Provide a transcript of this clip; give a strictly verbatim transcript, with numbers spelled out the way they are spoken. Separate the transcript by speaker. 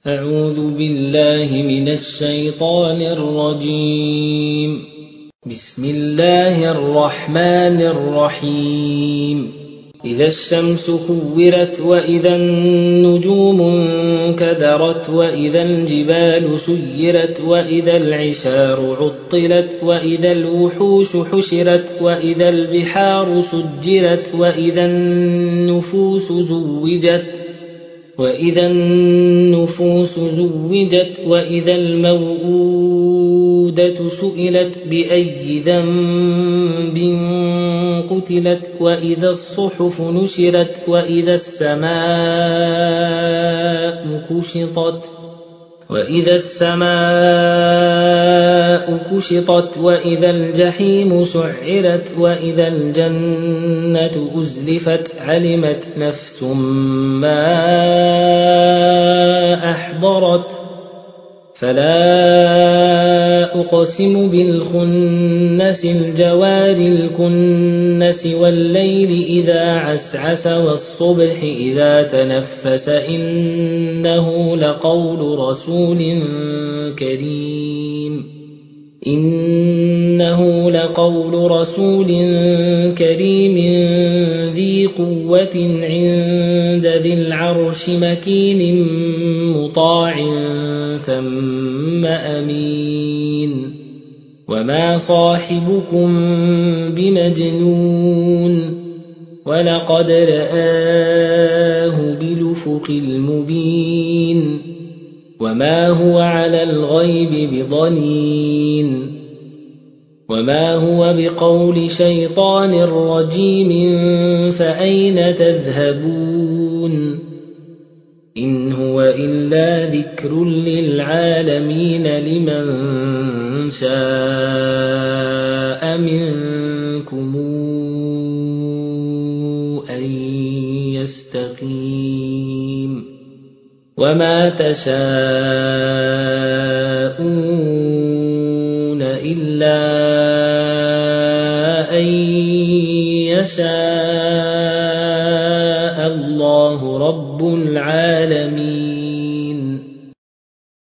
Speaker 1: أعوذ بالله من الشيطان الرجيم. بسم الله الرحمن الرحيم. إذا الشمس كورت وإذا النجوم انكدرت وإذا الجبال سيرت وإذا العشار عطلت وإذا الوحوش حشرت وإذا البحار سجرت وإذا النفوس زوجت وإذا النفوس زوجت وإذا الموءودة سئلت بأي ذنب قتلت وإذا الصحف نشرت وإذا السماء كشطت وإذا السماء كشطت وإذا الجحيم سعرت وإذا الجنة أزلفت علمت نفس ما أحضرت فلا أقسم بالخنس الجوار الكنس والليل إذا عسعس والصبح إذا تنفس إنه لقول رسول كريم إنه لقول رسول كريم ذي قوة عند ذي العرش مكين مطاع ثم أمين وما صاحبكم بمجنون ولقد رآه بالأفق المبين وما هو على الغيب بضنين وما هو بقول شيطان رجيم فأين تذهبون إن هو إلا ذكر للعالمين لمن شاء منكم أن يستقيم وما تشاءون إلا أن يشاء الله رب العالمين.